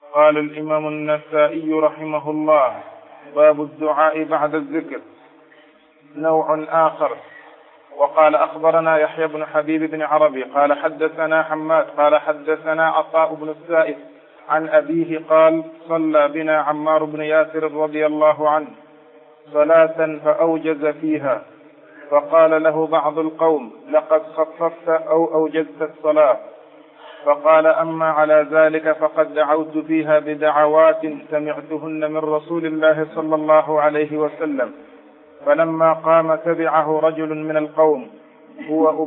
قال الإمام النسائي رحمه الله: باب الدعاء بعد الذكر. نوع آخر. وقال: أخبرنا يحيى بن حبيب بن عربي قال حدثنا حماد قال حدثنا عطاء بن السائب عن أبيه قال: صلى بنا عمار بن ياسر رضي الله عنه صلاة فأوجز فيها، فقال له بعض القوم: لقد خففت أو أوجزت الصلاة. فقال: أما على ذلك فقد دعوت فيها بدعوات سمعتهن من رسول الله صلى الله عليه وسلم. فلما قام تبعه رجل من القوم هو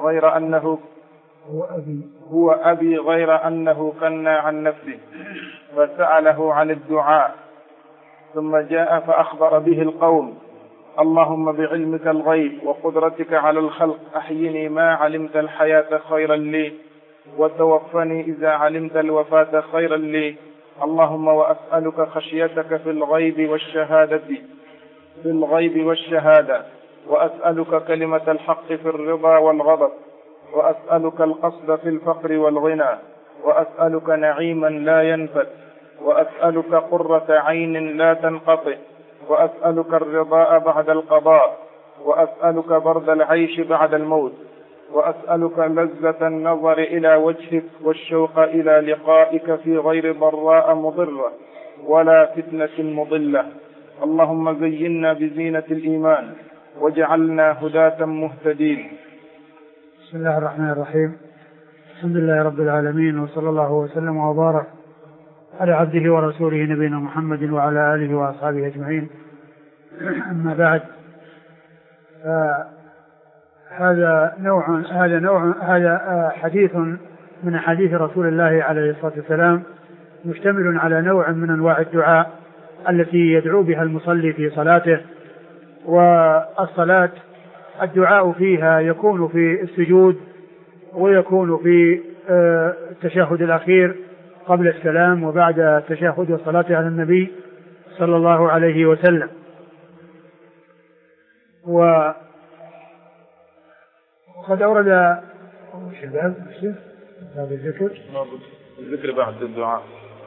أبي غير أنه كنى عن نفسه، فسأله عن الدعاء، ثم جاء فأخبر به القوم: اللهم بعلمك الغيب وقدرتك على الخلق أحيني ما علمت الحياة خيرا لي، وتوفني إذا علمت الوفاة خيرا لي. اللهم وأسألك خشيتك في الغيب والشهادة، وأسألك كلمة الحق في الرضا والغضب، وأسألك القصد في الفقر والغنى، وأسألك نعيما لا ينفد، وأسألك قرة عين لا تنقطع، وأسألك الرضاء بعد القضاء، وأسألك برد العيش بعد الموت، وأسألك لذة النظر إلى وجهك والشوق إلى لقائك في غير ضراء مضرة ولا فتنة مضلة. اللهم زينا بزينة الإيمان واجعلنا هداة مهتدين. بسم الله الرحمن الرحيم. الحمد لله رب العالمين، وصلى الله وسلم وبارك على عبده ورسوله نبينا محمد وعلى آله وأصحابه أجمعين. أما بعد، هذا حديث من حديث رسول الله عليه الصلاة والسلام، مشتمل على نوع من أنواع الدعاء التي يدعو بها المصلي في صلاته. والصلاة الدعاء فيها يكون في السجود، ويكون في التشهد الأخير قبل السلام وبعد التشهد والصلاة على النبي صلى الله عليه وسلم. وقد أورد باب الذكر بعد الدعاء.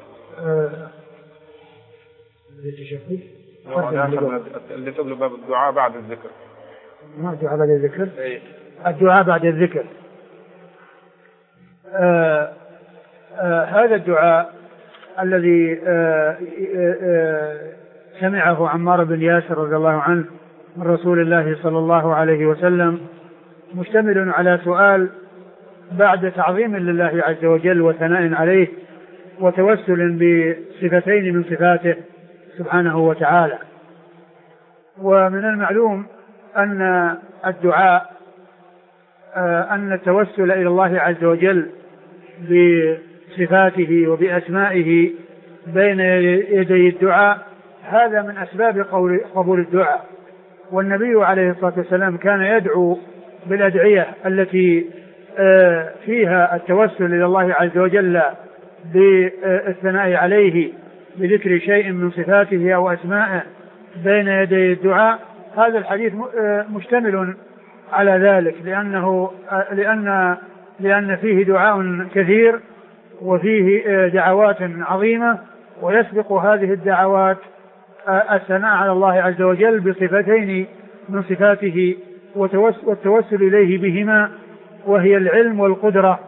التشهد اللي قبل باب الدعاء بعد الذكر. ما الدعاء بعد الذكر؟ الدعاء بعد الذكر. هذا الدعاء الذي سمعه عمار بن ياسر رضي الله عنه من رسول الله صلى الله عليه وسلم، مشتمل على سؤال بعد تعظيم لله عز وجل وثناء عليه وتوسل بصفتين من صفاته سبحانه وتعالى. ومن المعلوم أن الدعاء أن التوسل إلى الله عز وجل بصفاته وبأسمائه بين يدي الدعاء هذا من أسباب قبول الدعاء. والنبي عليه الصلاة والسلام كان يدعو بالأدعية التي فيها التوسل إلى الله عز وجل بالثناء عليه بذكر شيء من صفاته أو أسمائه بين يدي الدعاء. هذا الحديث مشتمل على ذلك، لأن فيه دعاء كثير وفيه دعوات عظيمة، ويسبق هذه الدعوات الثناء على الله عز وجل بصفتين من صفاته والتوسل إليه بهما، وهي العلم والقدرة.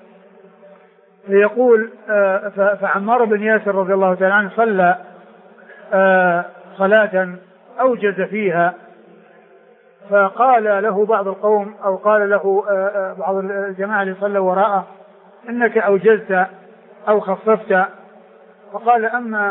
يقول: فعمار بن ياسر رضي الله تعالى عنه صلى صلاة أوجز فيها، فقال له بعض القوم أو قال له بعض الجماعة اللي صلوا وراءه: إنك أوجزت أو خففت. فقال: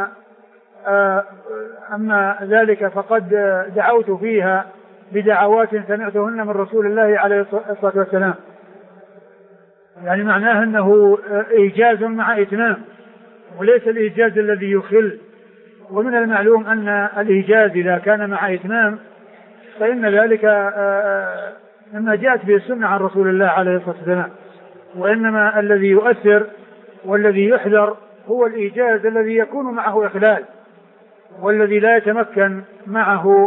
أما ذلك فقد دعوت فيها بدعوات سمعتهن من رسول الله عليه الصلاة والسلام. يعني معناه أنه إيجاز مع إتمام، وليس الإيجاز الذي يخل. ومن المعلوم أن الإيجاز إذا كان مع إتمام فإن ذلك مما جاءت به السنة عن رسول الله عليه الصلاة والسلام. وإنما الذي يؤثر والذي يحذر هو الإيجاز الذي يكون معه إخلال، والذي لا يتمكن معه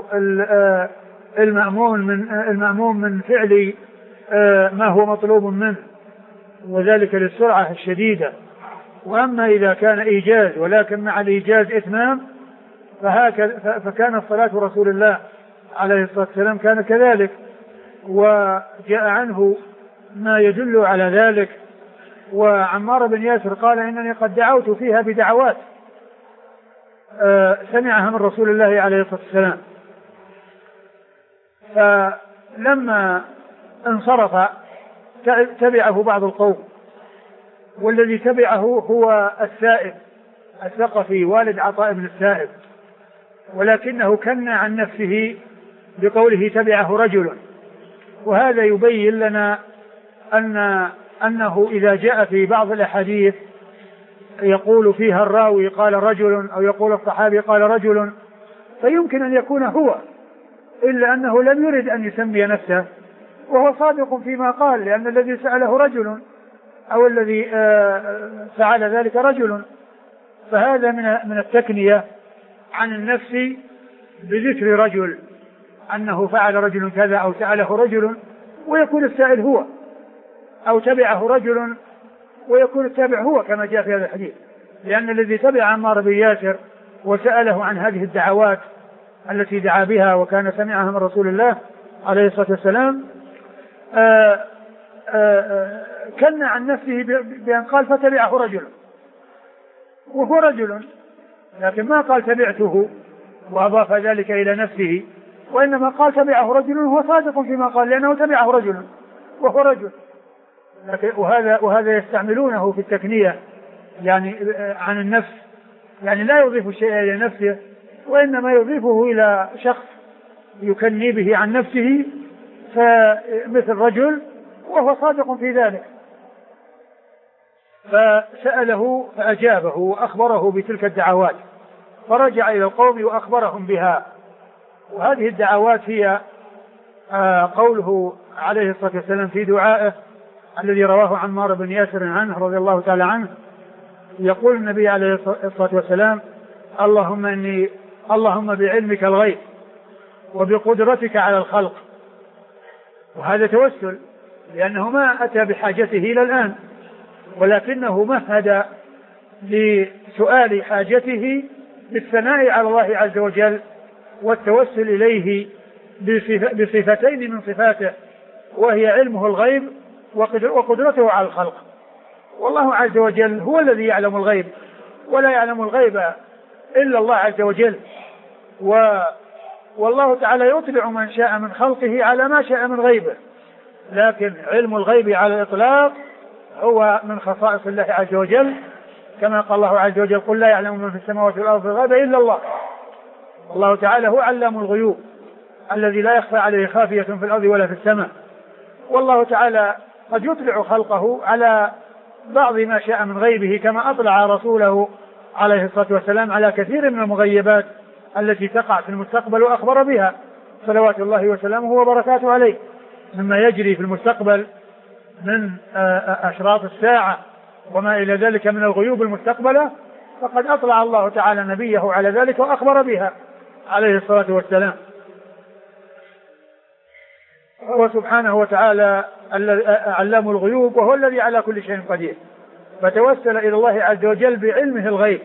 المأموم من فعل ما هو مطلوب منه، وذلك للسرعة الشديدة وأما إذا كان إيجاز ولكن مع الإيجاز إتمام فكان الصلاة رسول الله عليه الصلاة والسلام كان كذلك، وجاء عنه ما يدل على ذلك. وعمار بن ياسر قال إنني قد دعوت فيها بدعوات سمعها من رسول الله عليه الصلاة والسلام. فلما انصرف تبعه بعض القوم، والذي تبعه هو السائب الثقفي والد عطاء بن السائب، ولكنه كنى عن نفسه بقوله تبعه رجل. وهذا يبين لنا أنه إذا جاء في بعض الأحاديث يقول فيها الراوي قال رجل أو يقول الصحابي قال رجل، فيمكن أن يكون هو، إلا أنه لم يرد أن يسمي نفسه، وهو صادق فيما قال، لأن الذي سأله رجل أو الذي فعل ذلك رجل. فهذا من التكنية عن النفس بذكر رجل، أنه فعل رجل كذا أو سأله رجل، ويكون السائل هو، أو تبعه رجل ويكون التابع هو كما جاء في هذا الحديث، لأن الذي تبع عمار بن ياسر وسأله عن هذه الدعوات التي دعا بها وكان سمعها من رسول الله عليه الصلاة والسلام كن عن نفسه بأن قال فتبعه رجل، وهو رجل، لكن ما قال تبعته وأضاف ذلك إلى نفسه، وإنما قال تبعه رجل وهو صادق فيما قال، لأنه تبعه رجل وهو رجل. وهذا يستعملونه في التكنية يعني عن النفس، يعني لا يضيف الشيء إلى نفسه وإنما يضيفه إلى شخص يكني به عن نفسه، فمثل رجل وهو صادق في ذلك. فسأله فأجابه وأخبره بتلك الدعوات، فرجع إلى القوم وأخبرهم بها. وهذه الدعوات هي قوله عليه الصلاة والسلام في دعائه الذي رواه عمار بن ياسر عنه رضي الله تعالى عنه، يقول النبي عليه الصلاة والسلام اللهم بعلمك الغيب وبقدرتك على الخلق. وهذا توسل، لأنه ما أتى بحاجته إلى الآن، ولكنه مهد لسؤال حاجته بالثناء على الله عز وجل والتوسل إليه بصفتين من صفاته، وهي علمه الغيب وقدرته على الخلق. والله عز وجل هو الذي يعلم الغيب، ولا يعلم الغيب إلا الله عز وجل. والله تعالى يطلع من شاء من خلقه على ما شاء من غيبه، لكن علم الغيب على الإطلاق هو من خصائص الله عز وجل، كما قال الله عز وجل قل لا يعلم من في السماوات والأرض الغيب إلا الله. الله تعالى هو علام الغيوب الذي لا يخفى عليه خافية في الأرض ولا في السماء. والله تعالى قد يطلع خلقه على بعض ما شاء من غيبه، كما أطلع رسوله عليه الصلاة والسلام على كثير من المغيبات التي تقع في المستقبل وأخبر بها صلوات الله وسلامه وبركاته عليه، مما يجري في المستقبل من أشراط الساعة وما إلى ذلك من الغيوب المستقبلة، فقد أطلع الله تعالى نبيه على ذلك وأخبر بها عليه الصلاة والسلام. هو سبحانه وتعالى علام الغيوب، وهو الذي على كل شيء قدير، فتوسل إلى الله عز وجل بعلمه الغيب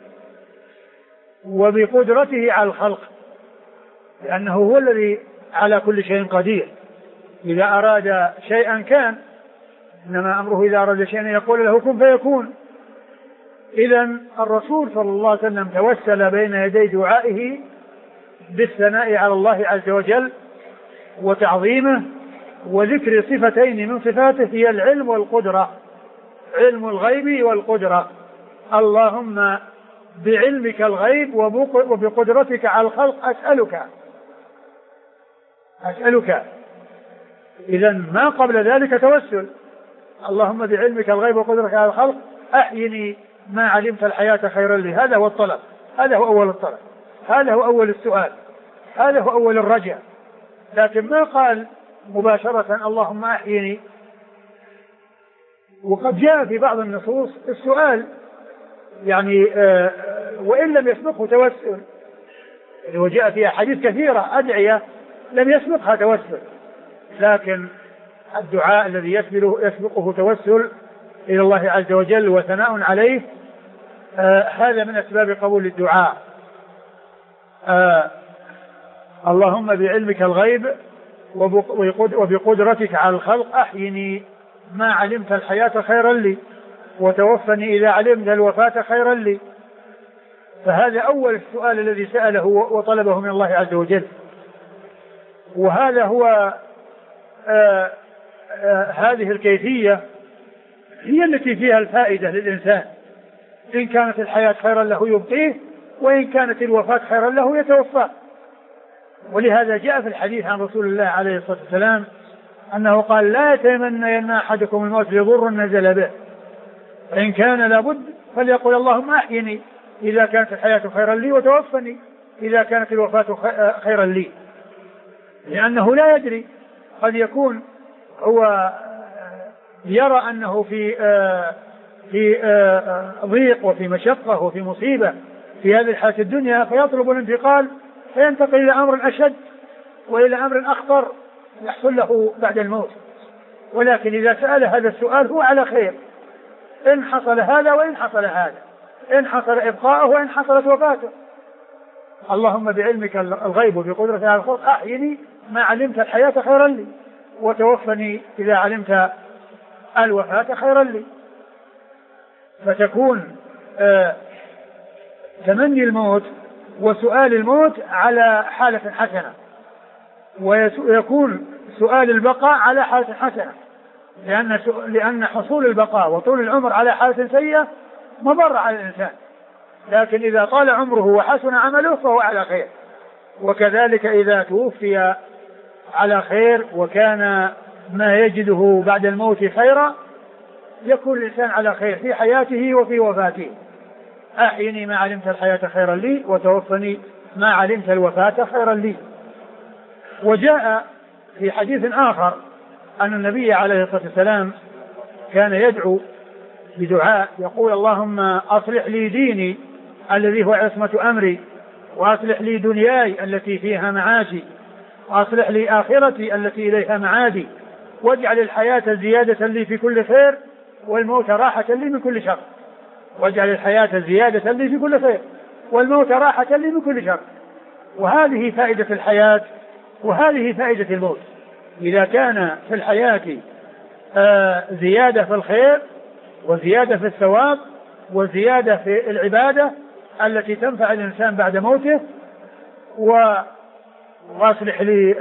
وبقدرته على الخلق، لأنه هو الذي على كل شيء قدير. إذا أراد شيئا كان، إنما أمره إذا أراد شيئا يقول له كن فيكون. إذن الرسول صلى الله عليه وسلم توسل بين يدي دعائه بالثناء على الله عز وجل وتعظيمه وذكر صفتين من صفاته هي العلم والقدرة، علم الغيب والقدرة. اللهم بعلمك الغيب وبقدرتك على الخلق أسألك. إذن ما قبل ذلك توسل، اللهم بعلمك الغيب وقدرتك على الخلق أحيني ما علمت الحياة خيرا لي. هذا هو الطلب، هذا هو أول الطلب، هذا هو أول السؤال، هذا هو أول الرجاء. لكن ما قال مباشرة اللهم أحيني. وقد جاء في بعض النصوص السؤال يعني وإن لم يسبقه توسل، وجاء في أحاديث كثيرة أدعية لم يسبقها توسل، لكن الدعاء الذي يسبقه توسل إلى الله عز وجل وثناء عليه هذا من أسباب قبول الدعاء. اللهم بعلمك الغيب وبقدرتك على الخلق أحيني ما علمت الحياة خيرا لي وتوفني إذا علمت الوفاة خيرا لي. فهذا أول السؤال الذي سأله وطلبه من الله عز وجل. وهذا هو هذه الكيفية هي التي فيها الفائدة للإنسان. إن كانت الحياة خيرا له يبقيه، وإن كانت الوفاة خيرا له يتوفاه. ولهذا جاء في الحديث عن رسول الله عليه الصلاة والسلام أنه قال لا يتمنين أحدكم الموت لضر نزل به، إن كان لابد فليقل اللهم أحيني إذا كانت الحياة خيرا لي وتوفني إذا كانت الوفاة خيرا لي. لأنه لا يدري، قد يكون هو يرى أنه في ضيق وفي مشقة وفي مصيبة في هذه الحياة الدنيا، فيطلب الانتقال فينتقل إلى أمر أشد وإلى أمر أخطر يحصل له بعد الموت. ولكن إذا سأل هذا السؤال هو على خير، إن حصل هذا وإن حصل هذا، إن حصل إبقاءه وإن حصلت وفاته. اللهم بعلمك الغيب وبقدرتك على الخلق أحيني ما علمت الحياة خيرا لي وتوفني إذا علمت الوفاة خيرا لي. فتكون تمني الموت وسؤال الموت على حالة حسنة، ويكون سؤال البقاء على حالة حسنة، لأن حصول البقاء وطول العمر على حالة سيئة مضر على الإنسان. لكن إذا طال عمره وحسن عمله فهو على خير. وكذلك إذا توفي على خير وكان ما يجده بعد الموت خيرا يكون الإنسان على خير في حياته وفي وفاته. أحيني ما علمت الحياة خيرا لي وتوفني ما علمت الوفاة خيرا لي. وجاء في حديث آخر أن النبي عليه الصلاة والسلام كان يدعو بدعاء يقول اللهم أصلح لي ديني الذي هو عصمة أمري، وأصلح لي دنياي التي فيها معاشي، وأصلح لي آخرتي التي إليها معادي، واجعل الحياة زيادة لي في كل خير والموت راحة لي من كل شر. واجعل الحياة زيادة لي في كل خير والموت راحة لي من كل شر. وهذه فائدة الحياة وهذه فائدة الموت. إذا كان في الحياة زيادة في الخير وزيادة في الثواب وزيادة في العبادة التي تنفع الإنسان بعد موته، واصلح لي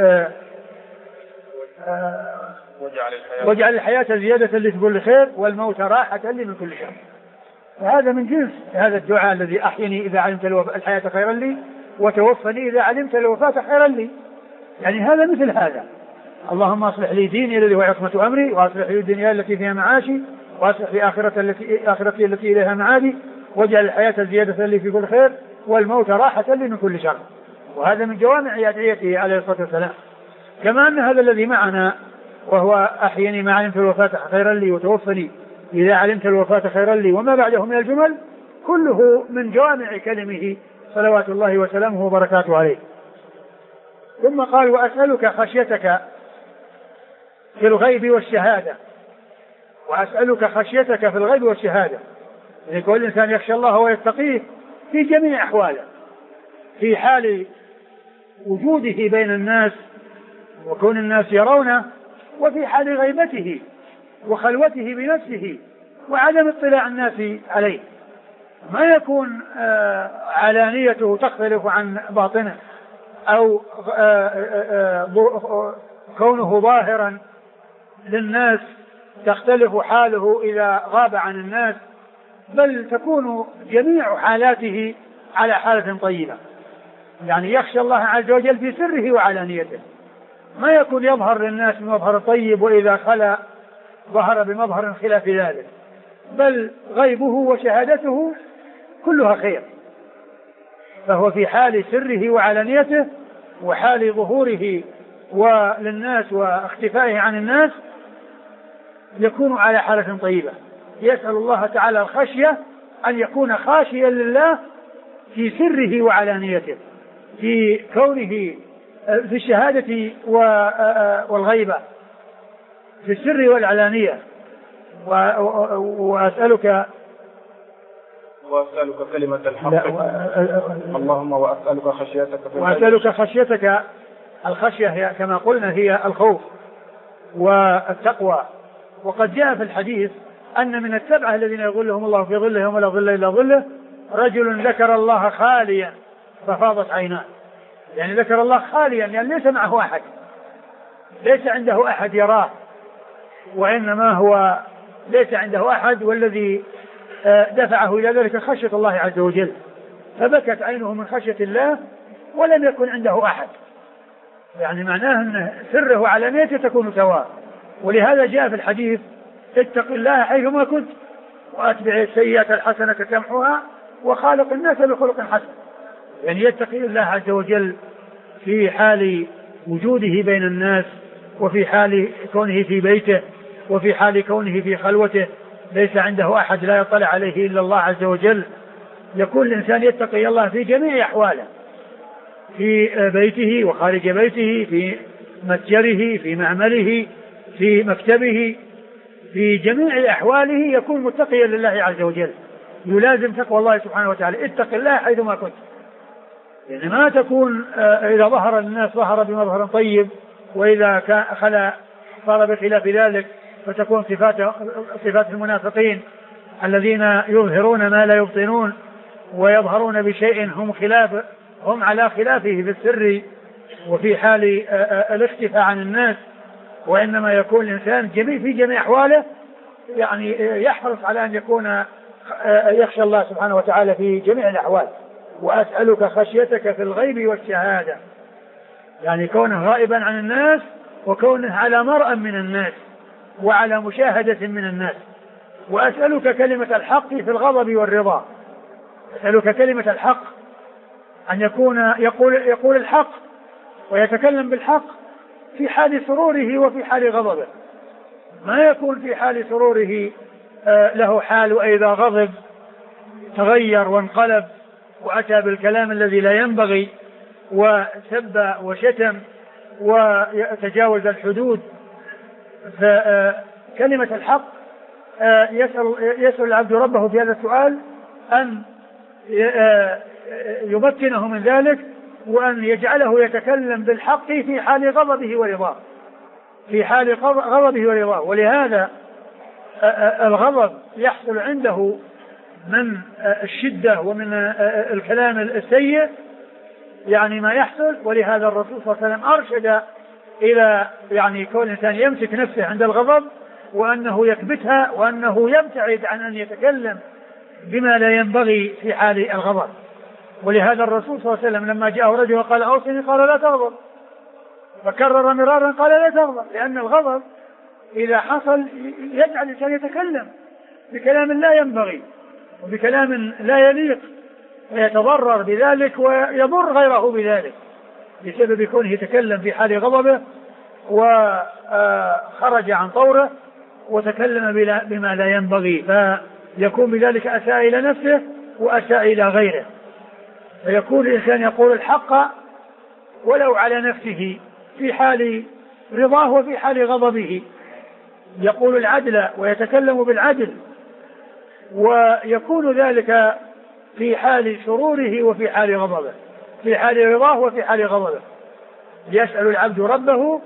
واجعل الحياة زيادة لي في كل خير والموت راحة لي من كل شر. وهذا من جنس هذا الدعاء الذي أحيني إذا علمت الحياة خيرا لي وتوفني إذا علمت الوفاة خيرا لي. يعني هذا مثل هذا. اللهم أصلح لي ديني الذي هو عصمة أمري، وأصلح لي الدنيا التي فيها معاشي، وأصلح لي آخرتي التي إليها معادي، واجعل الحياة زيادة لي في كل خير والموت راحة لي من كل شر. وهذا من جوامع أدعيته عليه الصلاة والسلام. كما أن هذا الذي معنا وهو أحيني ما علمت الوفاة خيرا لي وتوفني إذا علمت الوفاة خيرا لي وما بعده من الجمل كله من جوامع كلمه صلوات الله وسلامه وبركاته عليه. ثم قال وأسألك خشيتك في الغيب والشهادة. وأسألك خشيتك في الغيب والشهادة، يعني كل إنسان يخشى الله ويتقيه في جميع أحواله، في حال وجوده بين الناس وكون الناس يرونه، وفي حال غيبته وخلوته بنفسه وعدم اطلاع الناس عليه. ما يكون علانيته تختلف عن باطنه، أو كونه ظاهرا للناس تختلف حاله إذا غاب عن الناس، بل تكون جميع حالاته على حالة طيبة. يعني يخشى الله عز وجل في سره وعلانيته، ما يكون يظهر للناس بمظهر طيب وإذا خلا ظهر بمظهر خلاف ذلك، بل غيبه وشهادته كلها خير. فهو في حال سره وعلانيته وحال ظهوره وللناس واختفائه عن الناس يكون على حالة طيبة. يسأل الله تعالى الخشية أن يكون خاشيا لله في سره وعلانيته، في كونه في الشهادة والغيبة، في السر والعلانية. وأسألك وأسألك كلمة الحق. اللهم وأسألك خشيتك في وأسألك خشيتك. الخشية هي كما قلنا هي الخوف والتقوى. وقد جاء في الحديث أن من السبعة الذين يظلهم الله في ظله يوم لا ظل إلا ظله رجل ذكر الله خاليا ففاضت عيناه. يعني ذكر الله خاليا يعني ليس معه أحد، ليس عنده أحد يراه، وإنما هو ليس عنده أحد، والذي دفعه إلى ذلك خشية الله عز وجل، فبكت عينه من خشية الله ولم يكن عنده أحد. يعني معناه أن سره وعلانيته تكون سواء. ولهذا جاء في الحديث اتق الله حيثما كنت وأتبع السيئة الحسنة تمحوها وخالق الناس بخلق حسن. يعني يتقي الله عز وجل في حال وجوده بين الناس، وفي حال كونه في بيته، وفي حال كونه في خلوته ليس عنده أحد لا يطلع عليه إلا الله عز وجل. يكون الإنسان يتقي الله في جميع أحواله، في بيته وخارج بيته، في متجره، في معمله، في مكتبه، في جميع أحواله يكون متقيا لله عز وجل، يلازم تقوى الله سبحانه وتعالى. اتق الله حيثما كنت. يعني ما تكون إذا ظهر الناس ظهر بمظهر طيب، وإذا خلا صار بخلاف ذلك، فتكون صفات المنافقين الذين يظهرون ما لا يبطنون ويظهرون بشيء هم على خلافه في السر وفي حال الاختفاء عن الناس. وإنما يكون الإنسان في جميع أحواله يعني يحرص على أن يكون يخشى الله سبحانه وتعالى في جميع الأحوال. وأسألك خشيتك في الغيب والشهادة، يعني كونه غائبا عن الناس وكونه على مرأى من الناس وعلى مشاهدة من الناس. وأسألك كلمة الحق في الغضب والرضا. أسألك كلمة الحق أن يكون يقول الحق ويتكلم بالحق في حال سروره وفي حال غضبه. ما يكون في حال سروره له حال، وإذا غضب تغير وانقلب وأتى بالكلام الذي لا ينبغي وسب وشتم وتجاوز الحدود. فكلمة الحق يسأل العبد ربه في هذا السؤال أن يمكنه من ذلك، وأن يجعله يتكلم بالحق في حال غضبه ورضاه، في حال غضبه ورضاه. ولهذا الغضب يحصل عنده من الشدة ومن الكلام السيء، يعني ما يحصل. ولهذا الرسول صلى الله عليه وسلم أرشد إلى يعني كون الإنسان يمسك نفسه عند الغضب، وأنه يكبتها، وأنه يبتعد عن أن يتكلم بما لا ينبغي في حال الغضب. ولهذا الرسول صلى الله عليه وسلم لما جاءه رجل وقال أوصني قال لا تغضب، فكرر مرارا قال لا تغضب، لأن الغضب إذا حصل يجعل الإنسان يتكلم بكلام لا ينبغي وبكلام لا يليق، ويتضرر بذلك ويضر غيره بذلك بسبب كونه يتكلم في حال غضبه وخرج عن طوره وتكلم بما لا ينبغي، فيكون بذلك أساء إلى نفسه وأساء إلى غيره. فيكون الإنسان يقول الحق ولو على نفسه في حال رضاه وفي حال غضبه، يقول العدل ويتكلم بالعدل، ويكون ذلك في حال سروره وفي حال غضبه، في حال رضاه وفي حال غضبه. يسأل العبد ربه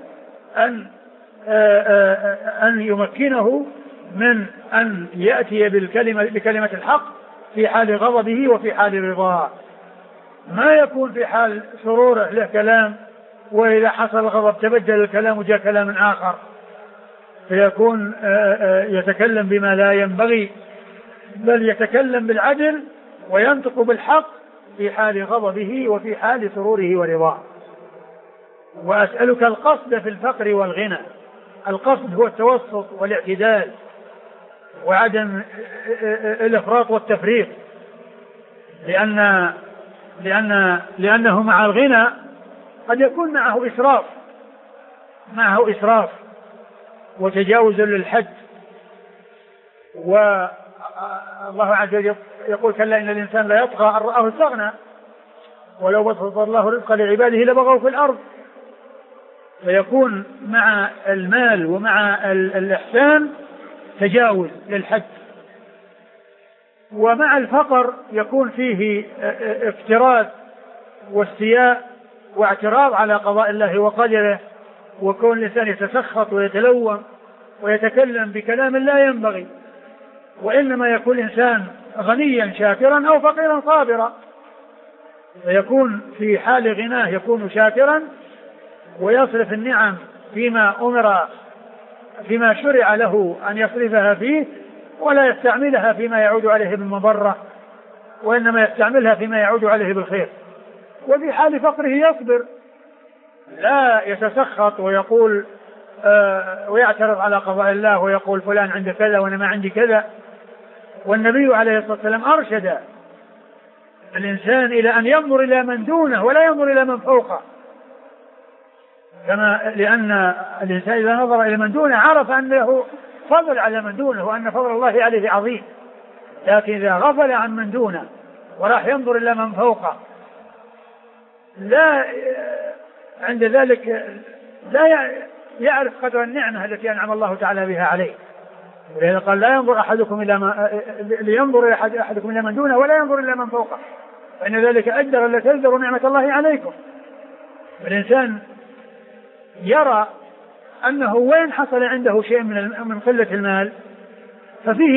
أن يمكنه من أن يأتي بكلمة الحق في حال غضبه وفي حال رضاه. ما يكون في حال سروره له كلام، وإذا حصل الغضب تبدل الكلام وجاء كلام آخر، فيكون يتكلم بما لا ينبغي، بل يتكلم بالعدل وينطق بالحق في حال غضبه وفي حال سروره ورضاه. وأسألك القصد في الفقر والغنى. القصد هو التوسط والاعتدال وعدم الإفراط والتفريط، لأنه مع الغنى قد يكون معه إسراف وتجاوز للحد. والله عز وجل يقول كلا إن الإنسان لا يطغى أن رآه استغنى ولو بسط الله رزق لعباده لبغوا في الأرض. فيكون مع المال ومع الإحسان تجاوز للحد، ومع الفقر يكون فيه افتراس واستياء واعتراض على قضاء الله وقدره، وكون الإنسان يتسخط ويتلوم ويتكلم بكلام لا ينبغي، وإنما يكون الإنسان غنيا شاكرا أو فقيرا صابرا، فيكون في حال غناه يكون شاكرا ويصرف النعم فيما شرع له أن يصرفها فيه، ولا يستعملها فيما يعود عليه بالمضرة، وإنما يستعملها فيما يعود عليه بالخير. وفي حال فقره يصبر، لا يتسخط ويقول ويعترض على قضاء الله ويقول فلان عنده كذا وأنا ما عندي كذا. والنبي عليه الصلاة والسلام أرشد الإنسان إلى أن ينظر إلى من دونه ولا ينظر إلى من فوقه، لأن الإنسان إذا نظر إلى من دونه عرف أن له فضل على من دونه وأن فضل الله عليه عظيم. لكن إذا غفل عن من دونه وراح ينظر إلى من فوقه لا عند ذلك لا يعرف قدر النعمة التي أنعم الله تعالى بها عليه. ولهذا قال لا ينظر لينظر أحدكم إلى من دونه ولا ينظر إلى من فوقه، فإن ذلك أجدر ألا تزدروا نعمة الله عليكم. الإنسان يرى أنه وين حصل عنده شيء من قلة المال ففيه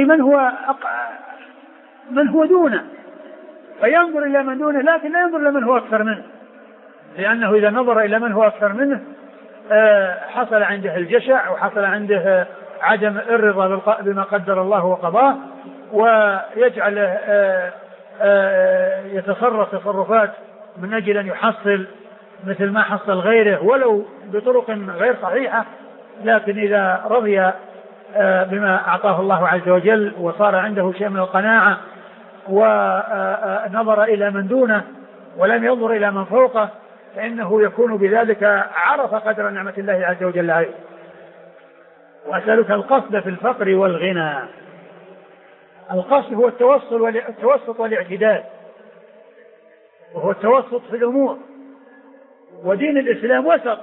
من هو دونه، فينظر إلى من دونه لكن لا ينظر إلى من هو أكثر منه، لأنه إذا نظر إلى من هو أكثر منه حصل عنده الجشع وحصل عنده عدم الرضا بما قدر الله وقضاه، ويجعل يتصرف تصرفات من أجل أن يحصل مثل ما حصل غيره ولو بطرق غير صحيحة. لكن إذا رضي بما أعطاه الله عز وجل وصار عنده شيء من القناعة ونظر إلى من دونه ولم ينظر إلى من فوقه فإنه يكون بذلك عرف قدر نعمة الله عز وجل عليه. وأسألك القصد في الفقر والغنى. القصد هو التوسط والاعتدال، وهو التوسط في الأمور، ودين الإسلام وسط،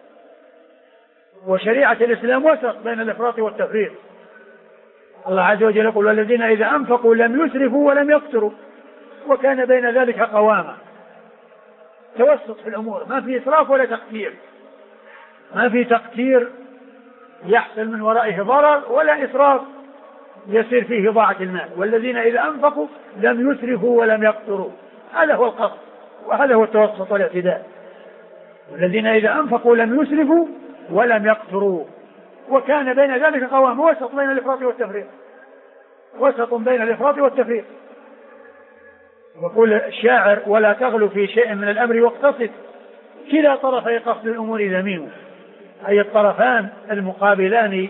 وشريعة الإسلام وسط بين الإفراط والتفريط. الله عز وجل يقول والذين إذا أنفقوا لم يسرفوا ولم يقتروا وكان بين ذلك قواما. توسط في الأمور، ما في إسراف ولا تقتير، ما في تقتير يحصل من ورائه ضرر ولا إسراف يصير فيه ضاعة المال. والذين إذا أنفقوا لم يسرفوا ولم يقتروا، هذا هو القصد وهذا هو التوسط والاعتدال. والذين إذا أنفقوا لم يسرفوا ولم يقتروا وكان بين ذلك قوام، وسط بين الإفراط والتفريط، وسط بين الإفراط والتفريط. وقول الشاعر ولا تغلو في شيء من الأمر واقتصد كلا طرفي قصد الأمور ذميم، أي الطرفان المقابلان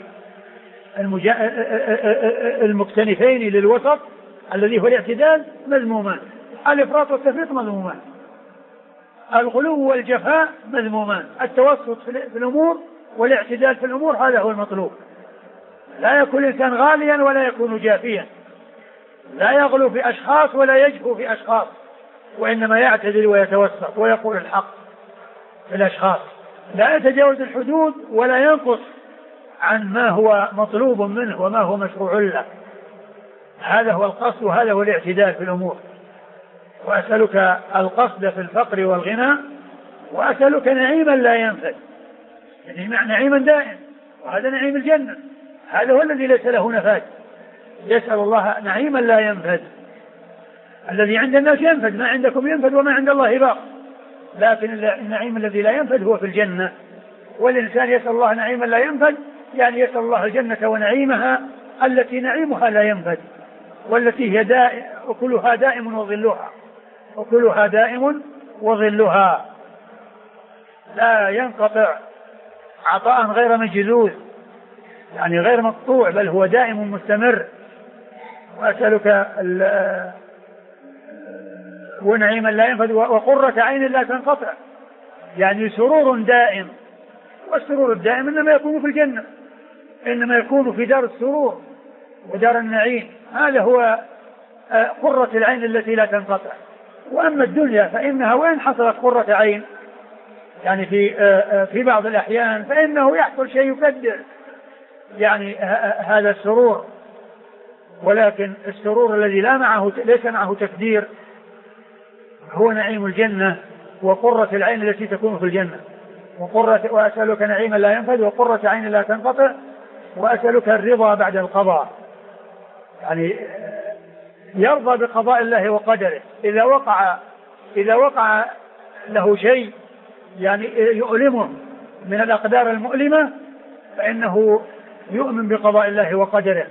المكتنفين للوسط الذي هو الاعتدال مذمومان. الإفراط والتفريط مذمومان، الغلو والجفاء مذمومان، التوسط في الأمور والاعتدال في الأمور هذا هو المطلوب. لا يكون الإنسان غاليا ولا يكون جافيا، لا يغلو في أشخاص ولا يجفو في أشخاص، وإنما يعتدل ويتوسط ويقول الحق في الأشخاص، لا يتجاوز الحدود ولا ينقص عن ما هو مطلوب منه وما هو مشروع له. هذا هو القصد وهذا هو الاعتدال في الأمور. وأسألك القصد في الفقر والغنى، وأسألك نعيما لا ينفد، يعني نعيما دائم، وهذا نعيم الجنة، هذا هو الذي ليس له نفاد. يسأل الله نعيما لا ينفد، الذي عند الناس ينفد، ما عندكم ينفد وما عند الله باق، لكن النعيم الذي لا ينفد هو في الجنة. والإنسان يسأل الله نعيما لا ينفد، يعني يسأل الله الجنة ونعيمها التي نعيمها لا ينفد، والتي هي أكلها دائم وظلها، أكلها دائم وظلها لا ينقطع عطاء غير مجذوذ، يعني غير مقطوع، بل هو دائم مستمر. وأسألك ونعيما لا ينفد وقرة عين لا تنقطع، يعني سرور دائم. والسرور الدائم إنما يكون في الجنة، إنما يكون في دار السرور ودار النعيم، هذا هو قرة العين التي لا تنقطع. وأما الدنيا فإنها وين حصلت قرة عين، يعني في بعض الأحيان فإنه يحصل شيء يكدر يعني هذا السرور، ولكن السرور الذي ليس معه تكدير هو نعيم الجنة وقرة العين التي تكون في الجنة. وأسألك نعيما لا ينفد وقرة عين لا تنقطع وأسألك الرضا بعد القضاء. يعني يرضى بقضاء الله وقدره. إذا وقع له شيء يعني يؤلمه من الأقدار المؤلمة فإنه يؤمن بقضاء الله وقدره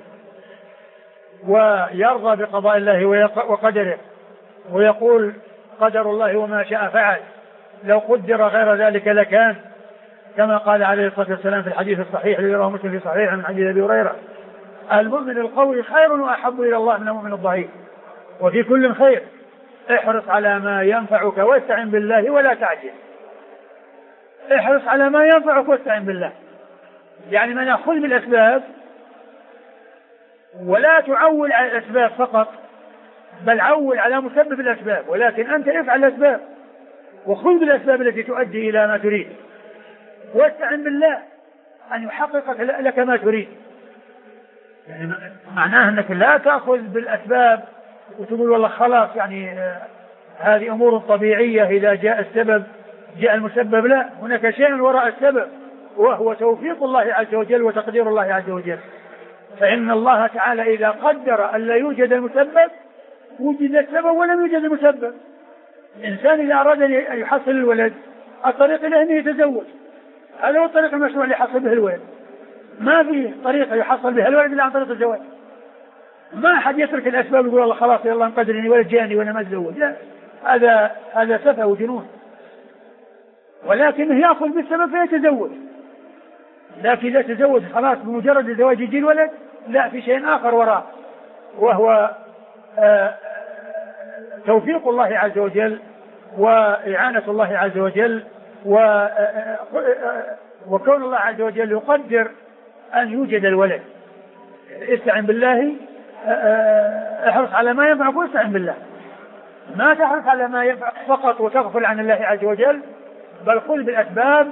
ويرضى بقضاء الله وقدره ويقول قدر الله وما شاء فعل، لو قدر غير ذلك لكان، كما قال عليه الصلاة والسلام في الحديث الصحيح الذي رواه مسلم في صحيح من حديث أبي هريرة: المؤمن القوي خير وأحب إلى الله من المؤمن الضعيف، وفي كل خير، احرص على ما ينفعك واستعن بالله ولا تعجل. احرص على ما ينفعك واستعن بالله، يعني من يأخذ بالأسباب ولا تعول على الأسباب فقط، بل عول على مسبب الأسباب، ولكن أنت افعل الأسباب وخذ بالأسباب التي تؤدي إلى ما تريد، واستعن بالله أن يحقق لك ما تريد. يعني معناه أنك لا تأخذ بالأسباب وتقول والله خلاص يعني هذه أمور طبيعية، إذا جاء السبب جاء المسبب. لا، هناك شيء وراء السبب وهو توفيق الله عز وجل وتقدير الله عز وجل. فإن الله تعالى إذا قدر أن لا يوجد المسبب وجد السبب ولم يوجد المسبب. الإنسان إذا أراد أن يحصل الولد الطريق إلى أن يتزوج، هذا هو الطريق المشروع اللي يحصل به الولد. ما في طريقة يحصل بها الولد إلا عن طريق الزواج. ما أحد يترك الأسباب يقول الله خلاص يلا انقدرني ولد جاني وأنا ما أتزوج. لا، هذا سفه وجنون. ولكنه يأخذ بالسبب فيتزوج. لكن إذا تزوج خلاص بمجرد الزواج يجي الولد، لا، في شيء آخر وراء، وهو توفيق الله عز وجل وإعانة الله عز وجل وكون الله عز وجل يقدر أن يوجد الولد. استعن بالله، احرص على ما ينفعك واستعن بالله. ما تحرص على ما ينفعك فقط وتغفل عن الله عز وجل، بل خذ بالأسباب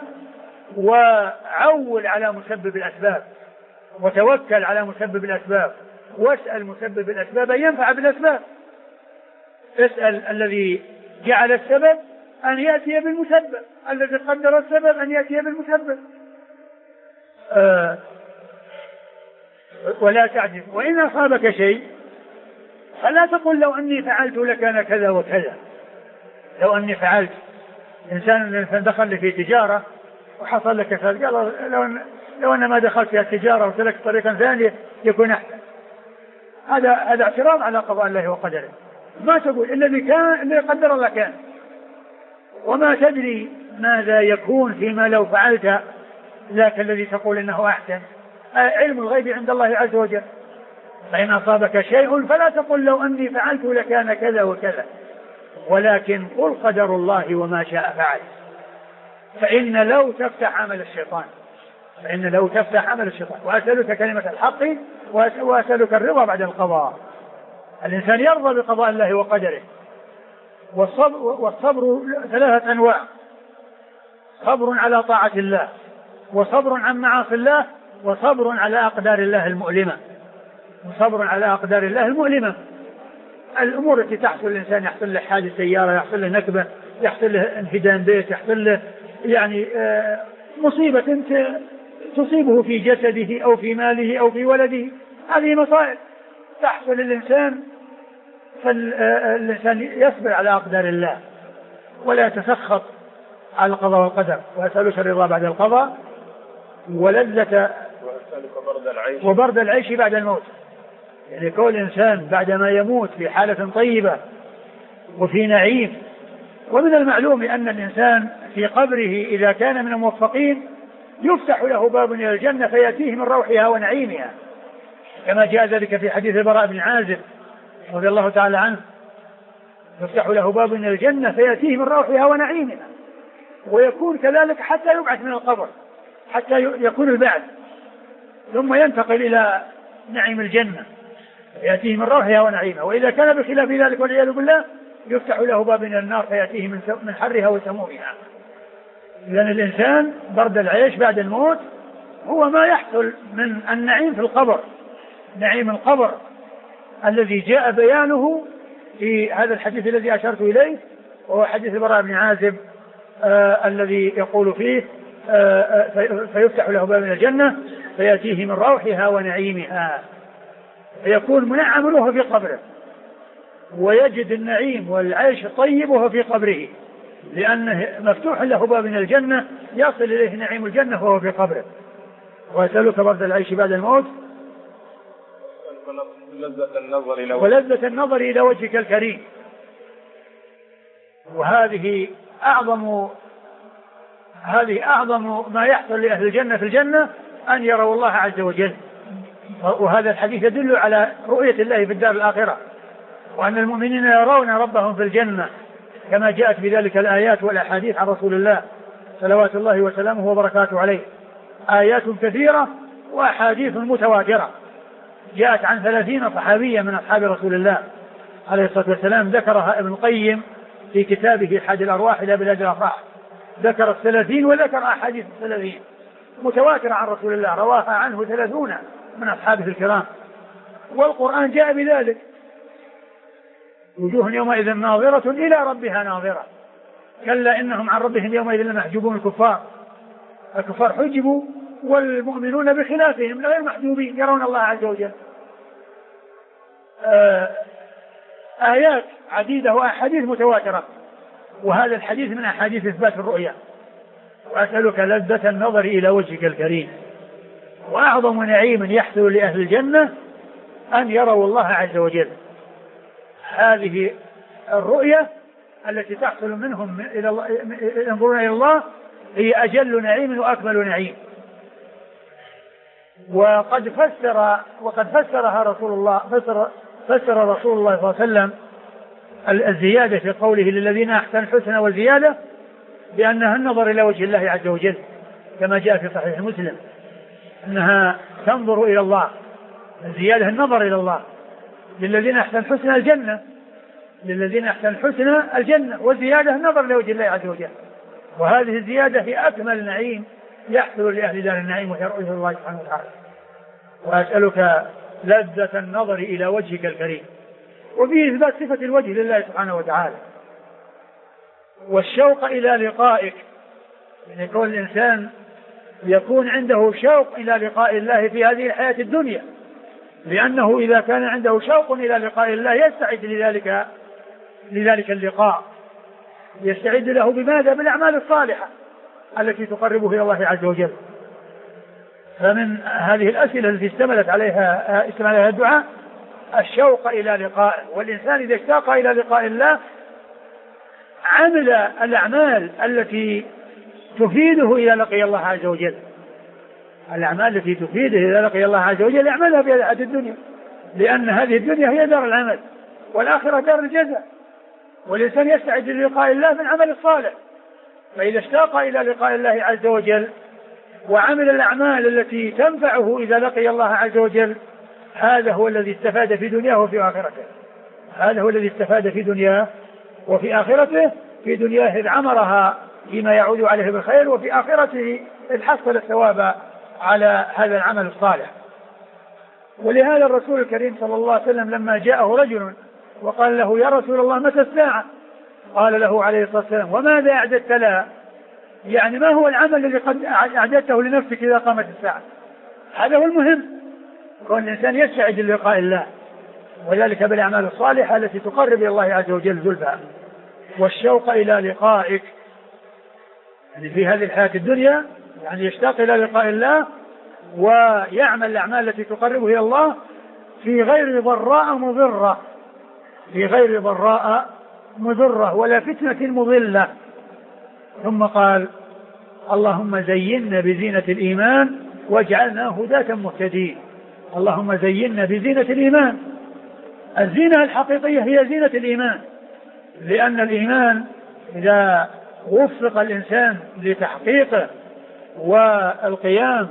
وعول على مسبب الأسباب وتوكل على مسبب الأسباب واسأل مسبب الأسباب أن ينفع بالأسباب. اسأل الذي جعل السبب أن يأتي بالمسبب، الذي قدر السبب أن يأتي بالمسبب. ولا تعجز، وإن أصابك شيء فلا تقل لو أني فعلت لكان كذا وكذا. لو أني فعلت، إنسان دخل في تجارة وحصل لك كذا، قال لو أن ما دخلت في التجارة وسلكت طريقا ثانية يكون أحسن. هذا اعتراض على قضاء الله وقدره. ما تقول الذي قدر الله كان، وما تدري ماذا يكون فيما لو فعلت ذاك الذي تقول إنه أحسن. علم الغيب عند الله عز وجل. فإن أصابك شيء فلا تقل لو أني فعلت لكان كذا وكذا، ولكن قل قدر الله وما شاء فعل. فإن لو تفتح عمل الشيطان. وأسألك كلمة الحق وأسألك الرضا بعد القضاء. الإنسان يرضى بقضاء الله وقدره. والصبر 3 أنواع: صبر على طاعة الله، وصبر عن معاصي الله، وصبر على أقدار الله المؤلمة. الأمور التي تحصل الإنسان، يحصل له حادث سيارة، يحصل له نكبة، يحصل له انهدام بيت، يحصل له يعني مصيبة تصيبه في جسده أو في ماله أو في ولده. هذه مصائب تحصل للإنسان، فالإنسان يصبر على أقدار الله ولا يتسخط على القضاء والقدر. وأسألك الرضا بعد القضاء ولذة وبرد العيش بعد الموت. يعني كل إنسان بعدما يموت في حالة طيبة وفي نعيم. ومن المعلوم أن الإنسان في قبره إذا كان من الموفقين يفتح له باب إلى الجنة فيأتيه من روحها ونعيمها، كما جاء ذلك في حديث البراء بن عازب رضي الله تعالى عنه: يفتح له باب إلى الجنة فيأتيه من روحها ونعيمها. ويكون كذلك حتى يبعث من القبر، حتى يكون البعث، ثم ينتقل إلى نعيم الجنة يأتيه من روحها ونعيمها. وإذا كان بخلاف ذلك والعياذ بالله يفتح له باب إلى النار فيأتيه من حرها وسمومها. لأن الإنسان برد العيش بعد الموت هو ما يحصل من النعيم في القبر، نعيم القبر الذي جاء بيانه في هذا الحديث الذي أشرت إليه، وهو حديث البراء بن عازب الذي يقول فيه فيفتح له باب من الجنة فيأتيه من روحها ونعيمها، فيكون منعم له في قبره، ويجد النعيم والعيش الطيب وهو في قبره، لأنه مفتوح له باب من الجنة يصل إليه نعيم الجنة وهو في قبره. وأسألك برد العيش بعد الموت ولذة النظر إلى وجهك الكريم. وهذه أعظم ما يحصل لأهل الجنة في الجنة، أن يروا الله عز وجل. وهذا الحديث يدل على رؤية الله في الدار الآخرة، وأن المؤمنين يرون ربهم في الجنة كما جاءت بذلك الآيات والأحاديث عن رسول الله صلوات الله وسلامه وبركاته عليه، آيات كثيرة وأحاديث متواترة جاءت عن 30 صحابيا من أصحاب رسول الله عليه الصلاة والسلام، ذكرها ابن القيم في كتابه حاد الأرواح إلى بلاد الأفراح، ذكر 30 وذكر أحاديث 30 متواترة عن رسول الله رواها عنه 30 من أصحابه الكرام، والقرآن جاء بذلك. وجوه يومئذ ناظرة إلى ربها ناظرة كلا إنهم عن ربهم يومئذ لمحجوبون. الكفار حجبوا، والمؤمنون بخلافهم غير محجوبين يرون الله عز وجل. آيات عديدة وأحاديث متواترة، وهذا الحديث من أحاديث إثبات الرؤيا. وأسألك لذة النظر إلى وجهك الكريم. وأعظم نعيم يحصل لأهل الجنة أن يروا الله عز وجل. هذه الرؤية التي تحصل منهم ينظرون إلى الله هي أجل نعيم وأكمل نعيم. وقد فسرها رسول الله فسر رسول الله صلى الله عليه وسلم الزيادة في قوله للذين أحسنوا الحسنى والزيادة بأنها النظر إلى وجه الله عز وجل، كما جاء في صحيح مسلم أنها تنظر إلى الله، الزيادة النظر إلى الله. للذين أحسنوا الحسنى الجنة، للذين أحسنوا الحسنى الجنة، والزيادة النظر إلى وجه الله عز وجل. وهذه الزيادة هي أكمل نعيم يحصل لأهل دار النعيم وهي رؤية الله سبحانه وتعالى. وأسألك لذة النظر إلى وجهك الكريم. وفيه إثبات صفة الوجه لله سبحانه وتعالى، والشوق إلى لقائك، يعني كل الإنسان يكون عنده شوق إلى لقاء الله في هذه الحياة الدنيا، لأنه إذا كان عنده شوق إلى لقاء الله يستعد لذلك اللقاء، يستعد له بماذا؟ بالأعمال الصالحة التي تقربه إلى الله عز وجل. فمن هذه الأسئلة التي اشتملت عليها الدعاء الشوق إلى لقائه. والإنسان إذا اشتاق إلى لقاء الله عمل الأعمال التي تفيده إلى لقي الله عز وجل، الأعمال التي تفيده إلى لقي الله عز وجل يعملها في هذه الدنيا، لأن هذه الدنيا هي دار العمل والآخرة دار الجزاء. والإنسان يستعد للقاء الله من عمل الصالح، فإذا اشتاق إلى لقاء الله عز وجل وعمل الأعمال التي تنفعه إذا لقي الله عز وجل، هذا هو الذي استفاد في دنياه وفي آخرته. هذا هو الذي استفاد في دنياه وفي آخرته. في دنياه إذ عمرها فيما يعود عليه بالخير، وفي آخرته إذ حصل الثواب على هذا العمل الصالح. ولهذا الرسول الكريم صلى الله عليه وسلم لما جاءه رجل وقال له يا رسول الله متى الساعة؟ قال له عليه الصلاة والسلام وماذا أعددت لها؟ يعني ما هو العمل الذي قد أعددته لنفسك إذا قامت الساعة؟ هذا هو المهم، كون الإنسان يستعد للقاء الله، وذلك بالأعمال الصالحة التي تقرب إلى الله عز وجل زلفى. والشوق إلى لقائك، يعني في هذه الحياة الدنيا يعني يشتاق إلى لقاء الله ويعمل الأعمال التي تقربه إلى الله في غير ضراء مضرة، في غير ضراء مضرة ولا فتنة مضلة. ثم قال اللهم زينا بزينة الإيمان واجعلنا هداة مهتدين. اللهم زينا بزينة الإيمان. الزينة الحقيقية هي زينة الإيمان، لأن الإيمان إذا وفق الإنسان لتحقيقه والقيام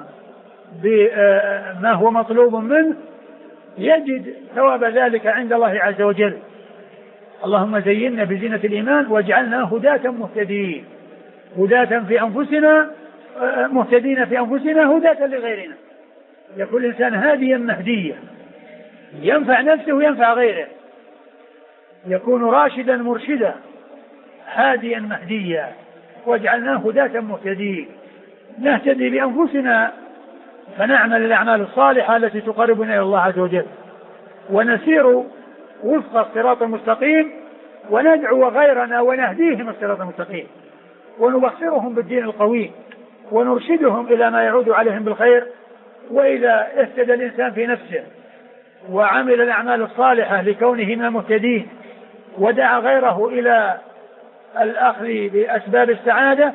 بما هو مطلوب منه يجد ثواب ذلك عند الله عز وجل. اللهم زينا بزينة الإيمان واجعلنا هداة مهتدين، هداة في أنفسنا، مهتدين في أنفسنا، هداة لغيرنا. يكون الإنسان هاديا مهديا، ينفع نفسه وينفع غيره، يكون راشدا مرشدا هاديا مهديا، واجعلناه هداة مهتدين. نهتدي بأنفسنا فنعمل الأعمال الصالحة التي تقربنا إلى الله عز وجل، ونسير وفق الصراط المستقيم، وندعو غيرنا ونهديهم الصراط المستقيم، ونبصرهم بالدين القويم، ونرشدهم إلى ما يعود عليهم بالخير. وإذا اهتدى الإنسان في نفسه وعمل الأعمال الصالحة لكونه من المهتدين، ودعا غيره إلى الأخذ بأسباب السعادة،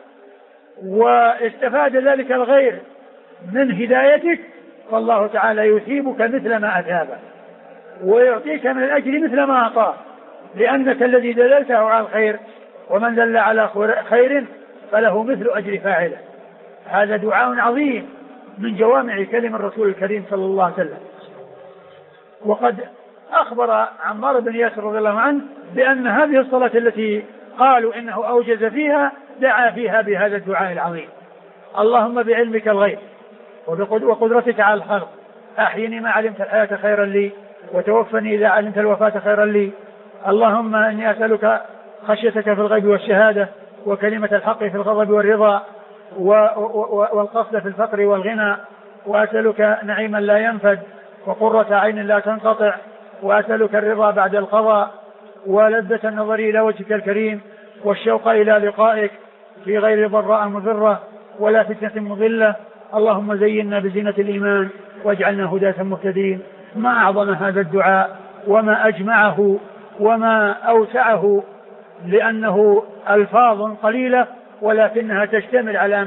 واستفاد ذلك الغير من هدايتك، فالله تعالى يثيبك مثل ما أثابه، ويعطيك من الأجر مثل ما أعطاه، لأنك الذي دللته على الخير، ومن دل على خير فله مثل أجر فاعله. هذا دعاء عظيم من جوامع كلم الرسول الكريم صلى الله عليه وسلم. وقد أخبر عمار بن ياسر رضي الله عنه بأن هذه الصلاة التي قالوا إنه أوجز فيها دعا فيها بهذا الدعاء العظيم: اللهم بعلمك الغيب وقدرتك على الخلق أحيني ما علمت الحياة خيرا لي، وتوفني إذا علمت الوفاة خيرا لي. اللهم إني أسألك خشيتك في الغيب والشهادة، وكلمة الحق في الغضب والرضا، والقصد في الفقر والغنى، وأسألك نعيما لا ينفد، وقرة عين لا تنقطع، وأسألك الرضا بعد القضاء، ولذة النظر إلى وجهك الكريم، والشوق إلى لقائك في غير ضراء مضرة ولا فتنة مضلة. اللهم زينا بزينة الإيمان واجعلنا هداة مهتدين. ما أعظم هذا الدعاء وما أجمعه وما أوسعه، لأنه ألفاظ قليلة ولكنها تشتمل على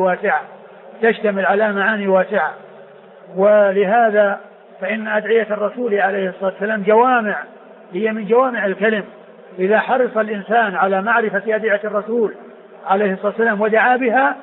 معاني واسعة. ولهذا فإن أدعية الرسول عليه الصلاة والسلام جوامع، هي من جوامع الكلم. إذا حرص الإنسان على معرفة أدعية الرسول عليه الصلاة والسلام ودعا بها،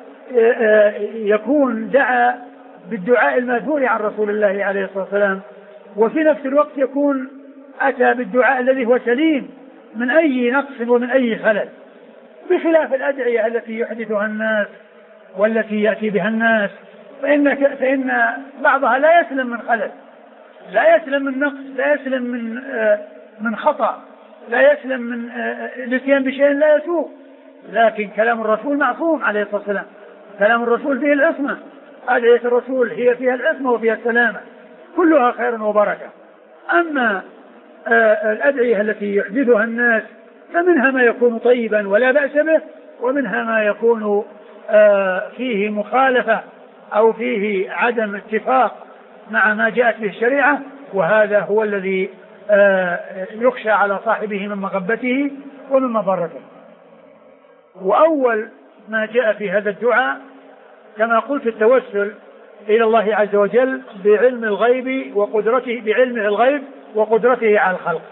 يكون دعا بالدعاء الماثور عن رسول الله عليه الصلاة والسلام، وفي نفس الوقت يكون أتى بالدعاء الذي هو سليم من أي نقص ومن أي خلل، بخلاف الأدعية التي يحدثها الناس والتي يأتي بها الناس، فإن بعضها لا يسلم من خلل، لا يسلم من نقص، لا يسلم من خطأ، لا يسلم من الاتيان بشيء لا يسوق. لكن كلام الرسول معصوم عليه الصلاة والسلام، كلام الرسول فيه العصمة، أدعية الرسول هي فيها العصمة وفيها السلامة، كلها خير وبركة. أما الأدعية التي يحدثها الناس فمنها ما يكون طيبا ولا بأس به، ومنها ما يكون فيه مخالفة أو فيه عدم اتفاق مع ما جاءت به الشريعة، وهذا هو الذي يخشى على صاحبه من مغبته ومن مضرته. وأول ما جاء في هذا الدعاء كما قلت التوسل إلى الله عز وجل بعلم الغيب وقدرته، بعلمه الغيب وقدرته على الخلق.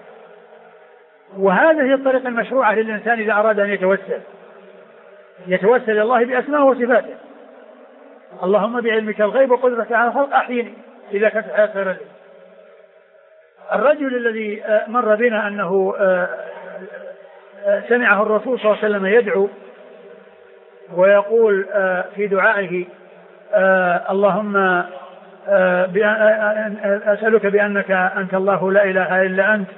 وهذه هي الطريقة المشروعة للإنسان إذا أراد أن يتوسل إلى الله بأسمائه وصفاته: اللهم بعلمك الغيب وقدرتك على الخلق أحيني إذا كانت الحياة خيرا لي. الرجل الذي مر بنا أنه سمعه الرسول صلى الله عليه وسلم يدعو ويقول في دعائه: اللهم أسألك بأنك أنت الله لا إله إلا أنت،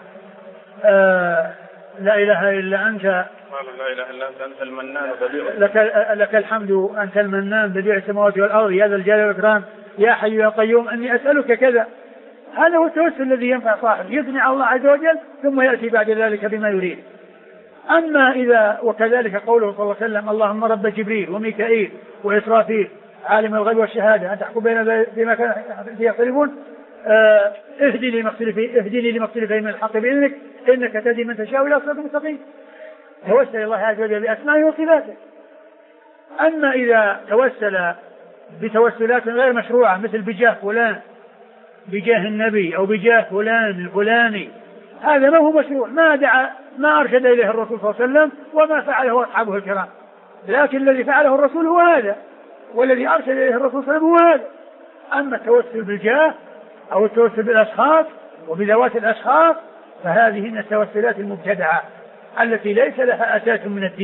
لا إله إلا أنت، لا إله إلا أنت المنان لك الحمد أنت المنان بديع السماوات والأرض يا ذا الجلال والإكرام يا حي يا قيوم أني أسألك كذا. هذا هو التوسل الذي ينفع صاحبه، يثني على الله عز وجل ثم يأتي بعد ذلك بما يريد. أما إذا وكذلك قوله صلى الله عليه وسلم: اللهم رب جبريل وميكائيل وإسرافيل عالم الغيب والشهادة أن تحكم بين بما كان يختلفون، اهدني لما اختلف فيه من الحق بإذنك إنك تهدي من تشاء إلى صراط مستقيم. توسل الله عز وجل بأسمائه وصفاته. أما إذا توسل بتوسلات غير مشروعة مثل بجاه فلان، بجاه النبي أو بجاه فلان الفلاني، هذا ما هو مشروع، ما أرشد إليه الرسول صلى الله عليه وسلم وما فعله أصحابه الكرام. لكن الذي فعله الرسول هو هذا، والذي أرشد إليه الرسول صلى الله عليه وسلم هو هذا. أما التوسل بالجاه أو التوسل بالأشخاص وبذوات الأشخاص فهذه من التوسلات المبتدعة التي ليس لها أساس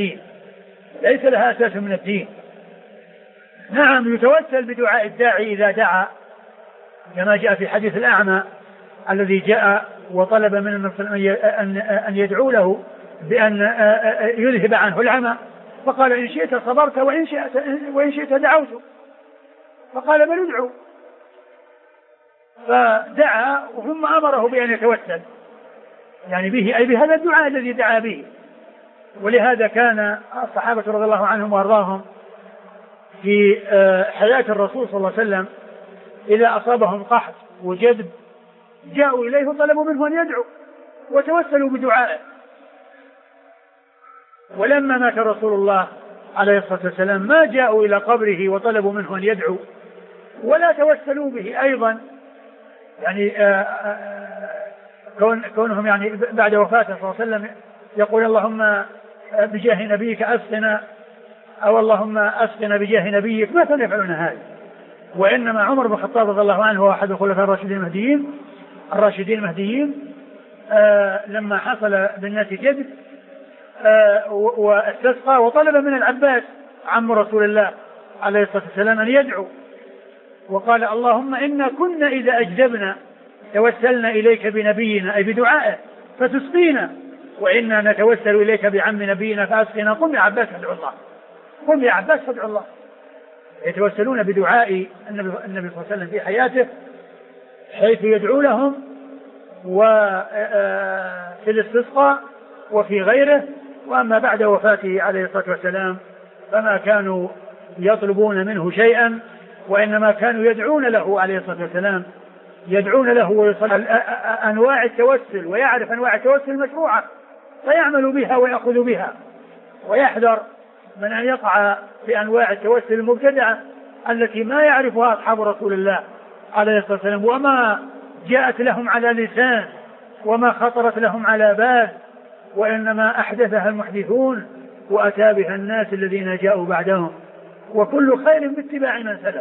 من الدين. نعم، يتوسل بدعاء الداعي إذا دعا كما جاء في حديث الأعمى الذي جاء وطلب من النبي أن يدعو له بأن يذهب عنه العمى، فقال إن شئت صبرت وإن شئت دعوت، فقال بل ادعو، فدعا ثم أمره بأن يتوسل يعني به، أي بهذا الدعاء الذي دعا به. ولهذا كان الصحابة رضي الله عنهم وأرضاهم في حياة الرسول صلى الله عليه وسلم إذا أصابهم قحط وجدب جاءوا إليه وطلبوا منه أن يدعو وتوسلوا بدعائه. ولما مات رسول الله عليه الصلاة والسلام ما جاءوا إلى قبره وطلبوا منه أن يدعو ولا توسلوا به أيضا، يعني كونهم يعني بعد وفاته صلى الله عليه وسلم يقول اللهم بجاه نبيك أسقنا، أو اللهم أسقنا بجاه نبيك، ما كانوا يفعلون هذا. وإنما عمر بن الخطاب رضي الله عنه هو أحد الخلفاء الراشدين المهديين لما حصل بالناس جدب واستسقى وطلب من العباس عم رسول الله عليه الصلاة والسلام أن يدعو، وقال اللهم إنا كنا إذا أجدبنا توسلنا إليك بنبينا أي بدعائه فتسقينا، وإنا نتوسل إليك بعم نبينا فأسقنا، قم يا عباس فادعو الله، قم يا عباس فادعو الله. يتوسلون بدعاء النبي صلى الله عليه وسلم في حياته حيث يدعو لهم وفي الاستسقاء وفي غيره. وأما بعد وفاته عليه الصلاة والسلام فما كانوا يطلبون منه شيئا، وإنما كانوا يدعون له عليه الصلاة والسلام، يدعون له ويصلي أنواع التوسل، ويعرف أنواع التوسل المشروعة فيعمل بها ويأخذ بها، ويحذر من أن يقع في أنواع التوسل المبتدعة التي ما يعرفها أصحاب رسول الله عليه الصلاة والسلام، وما جاءت لهم على لسان وما خطرت لهم على بال، وإنما أحدثها المحدثون وأتى بها الناس الذين جاءوا بعدهم. وكل خير باتباع من سلف،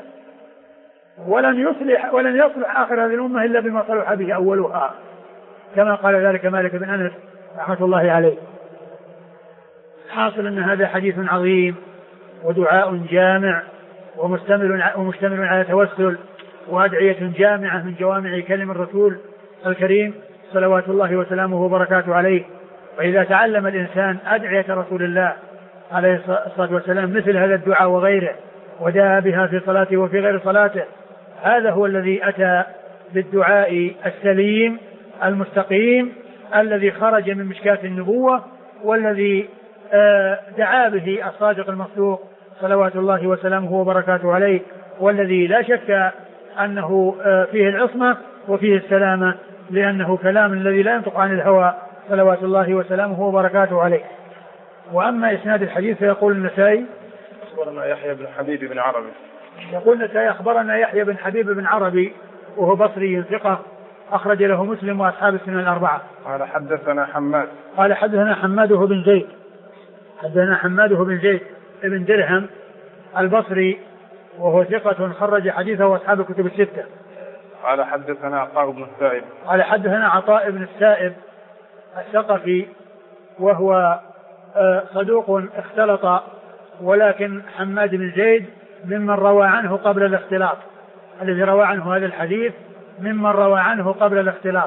ولن يصلح آخر هذه الأمة إلا بما صلح به أولها، كما قال ذلك مالك بن أنس رحمة الله عليه. حاصل أن هذا حديث عظيم ودعاء جامع ومشتمل على توسل وأدعية جامعة من جوامع كلم الرسول الكريم صلوات الله وسلامه وبركاته عليه. وإذا تعلم الإنسان أدعية رسول الله عليه الصلاة والسلام مثل هذا الدعاء وغيره ودعا بها في صلاته وفي غير صلاته، هذا هو الذي أتى بالدعاء السليم المستقيم الذي خرج من مشكاة النبوة، والذي دعا به الصادق المصدوق صلوات الله وسلامه وبركاته عليه، والذي لا شك أنه فيه العصمة وفيه السلامة، لأنه كلام الذي لا ينطق عن الهوى صلوات الله وسلامه وبركاته عليه. وأما إسناد الحديث فيقول النسائي أخبرنا يحيى بن حبيب بن عربي، يقول النسائي أخبرنا يحيى بن حبيب بن عربي وهو بصري ثقة أخرج له مسلم وأصحاب السنن الأربعة. قال حدثنا حماد، قال حدثنا حماده بن زيد، حدثنا حماده بن زيد ابن درهم البصري وهو ثقة خرج حديثه أصحاب الكتب الستة. قال حدثنا عطاء بن السائب، قال حدثنا عطاء بن السائب الثقفي وهو صدوق اختلط، ولكن حماد بن زيد ممن روى عنه قبل الاختلاط، الذي روى عنه هذا الحديث ممن روى عنه قبل الاختلاط.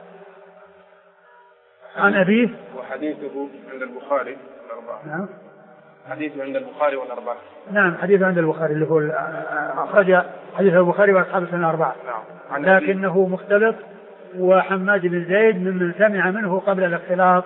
عن أبيه وحديثه عند البخاري والأربعة. نعم حديثه عند البخاري والأربعة. نعم حديثه عند البخاري اللي هو أخرج حديث البخاري وأصحاب السنن الأربعة. نعم. لكنه مختلط، وحماد بن زيد ممن سمع منه قبل الاختلاط.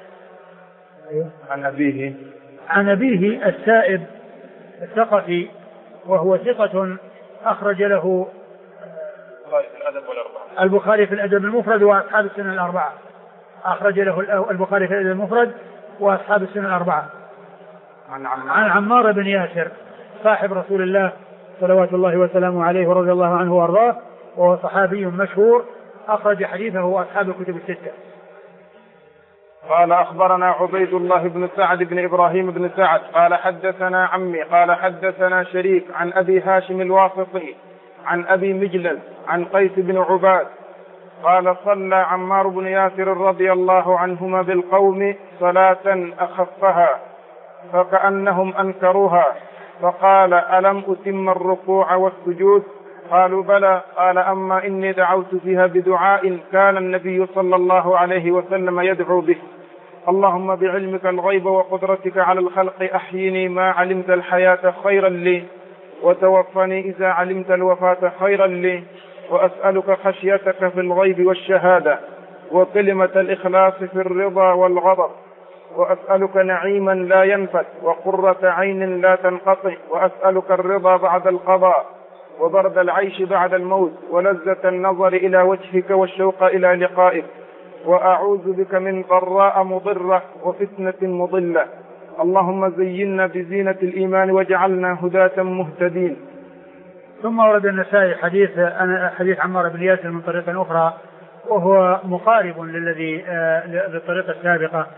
عن أبيه السائب الثقفي وهو ثقة أخرج له البخاري في الأدب المفرد وأصحاب السنن الأربعة. أخرج له البخاري في الأدب المفرد وأصحاب السنن الأربعة. عن عمار بن ياسر صاحب رسول الله صلوات الله وسلامه عليه ورضي الله عنه وأرضاه، وهو صحابي مشهور أخرج حديثه وأصحاب الكتب الستة. قال أخبرنا عبيد الله بن سعد بن إبراهيم بن سعد قال حدثنا عمي قال حدثنا شريك عن أبي هاشم الواسطي عن أبي مجلس عن قيس بن عباد قال صلى عمار بن ياسر رضي الله عنهما بالقوم صلاة أخفها فكأنهم أنكروها، فقال ألم أتم الركوع والسجود؟ قالوا بلى. قال أما إني دعوت فيها بدعاء كان النبي صلى الله عليه وسلم يدعو به: اللهم بعلمك الغيب وقدرتك على الخلق أحيني ما علمت الحياة خيرا لي، وتوفني إذا علمت الوفاة خيرا لي، وأسألك خشيتك في الغيب والشهادة، وكلمة الإخلاص في الرضا والغضب، وأسألك نعيما لا ينفد، وقرة عين لا تنقطع، وأسألك الرضا بعد القضاء، وبرد العيش بعد الموت، ولذة النظر إلى وجهك والشوق إلى لقائك، وأعوذ بك من ضراء مضرة وفتنة مضلة. اللهم زينا بزينة الإيمان واجعلنا هداة مهتدين. ثم ورد النسائي حديث عمار بن ياسر من طريق أخرى، وهو مقارب للطريقة السابقة،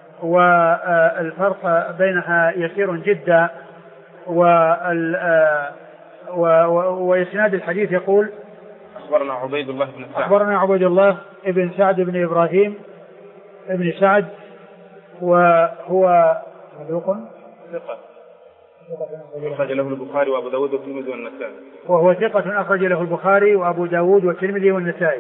والفرق بينها يسير جدا. وإسناد الحديث يقول: أخبرنا عبيد الله بن سعد. أخبرنا عبيد الله بن سعد بن إبراهيم بن سعد، وهو صدوق أخرج له البخاري وأبو داود والترمذي والنسائي. وهو ثقة أخرج له البخاري وأبو داود والترمذي والنسائي.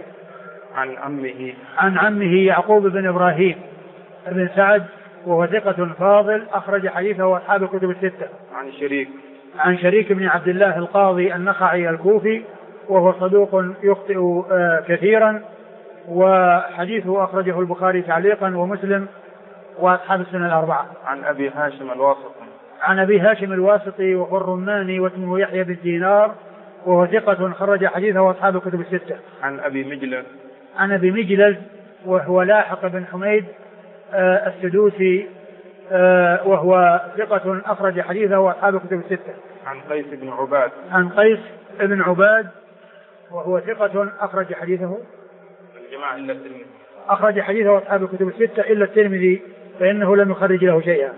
عن عمه يعقوب بن إبراهيم بن سعد، وهو ثقة فاضل أخرج حديثه أصحاب الكتب الستة. عن شريك بن عبد الله القاضي النخعي الكوفي، وهو صدوق يخطئ كثيرا، وحديثه أخرجه البخاري تعليقا ومسلم وأصحاب السنن الأربعة. عن أبي هاشم الواسطي. عن أبي هاشم الواسطي وهو الرماني واسمه يحيى بن دينار، وهو ثقة خرج حديثه أصحاب الكتب الستة. عن أبي مجلس وهو لاحق بن حميد السدوسي، وهو ثقة أخرج حديثه وأصحاب الكتب الستة. عن قيس بن عباد وهو ثقة أخرج حديثه الجماعة إلا الترمذي. أخرج حديثه أصحاب الكتب الستة إلا الترمذي فإنه لم يخرج له شيئا.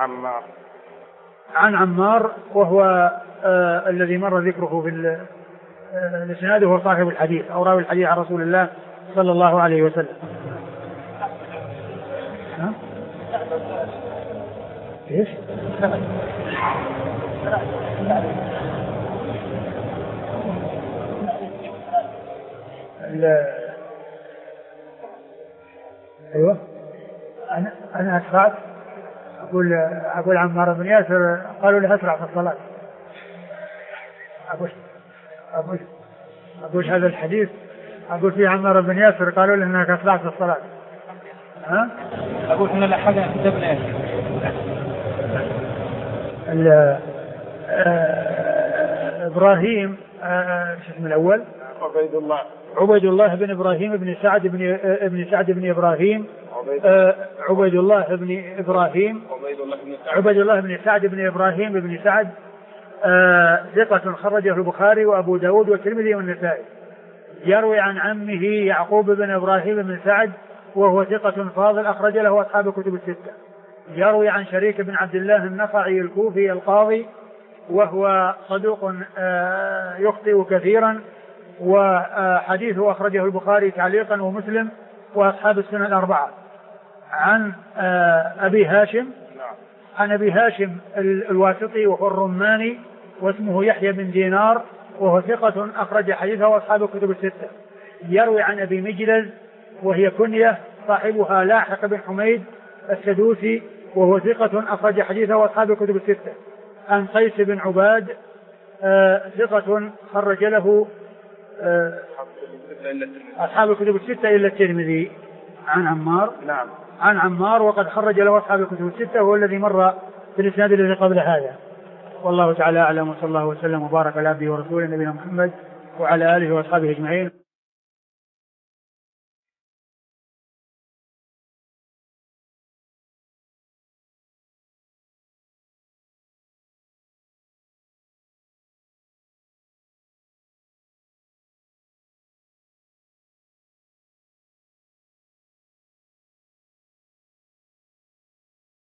عن عمار وهو الذي مر ذكره في الإسناد، وهو صاحب الحديث أو راوي الحديث عن رسول الله صلى الله عليه وسلم. ايش؟ ايوه انا اسرعت، اقول عمار بن ياسر قالوا لي اسرع في الصلاه. اقول هذا الحديث اقول فيه عمار بن ياسر قالوا لي انك اسرعت في الصلاه. اقول ان الاحد كتبنا إبراهيم شو اسمه الأول؟ عبيد الله بن إبراهيم بن سعد بن سعد بن إبراهيم. عبيد الله بن سعد بن إبراهيم بن سعد، ثقة خرجه البخاري وأبو داود والترمذي والنسائي. يروي عن عمه يعقوب بن إبراهيم بن سعد، وهو ثقة فاضل أخرج له أصحاب الكتب الستة. يروي عن شريك بن عبد الله النخعي الكوفي القاضي، وهو صدوق يخطئ كثيرا، وحديثه أخرجه البخاري تعليقا ومسلم وأصحاب السنن الأربعة. عن أبي هاشم الواسطي وهو الرماني واسمه يحيى بن دينار، وهو ثقة أخرج حديثه أصحاب الكتب الستة. يروي عن أبي مجلس وهي كنية صاحبها لاحق بن حميد السدوسي، وهو ثقة أخرج حديثه وأصحاب الكتب الستة. عن قيس بن عباد ثقة خرج له أصحاب الكتب الستة إلا الترمذي. عن عمار وقد خرج له أصحاب الكتب الستة، وهو الذي مر في الإسناد الذي قبل هذا. والله تعالى أعلم، وصلى الله وسلم وبارك على عبده ورسوله نبينا محمد وعلى آله وأصحابه أجمعين.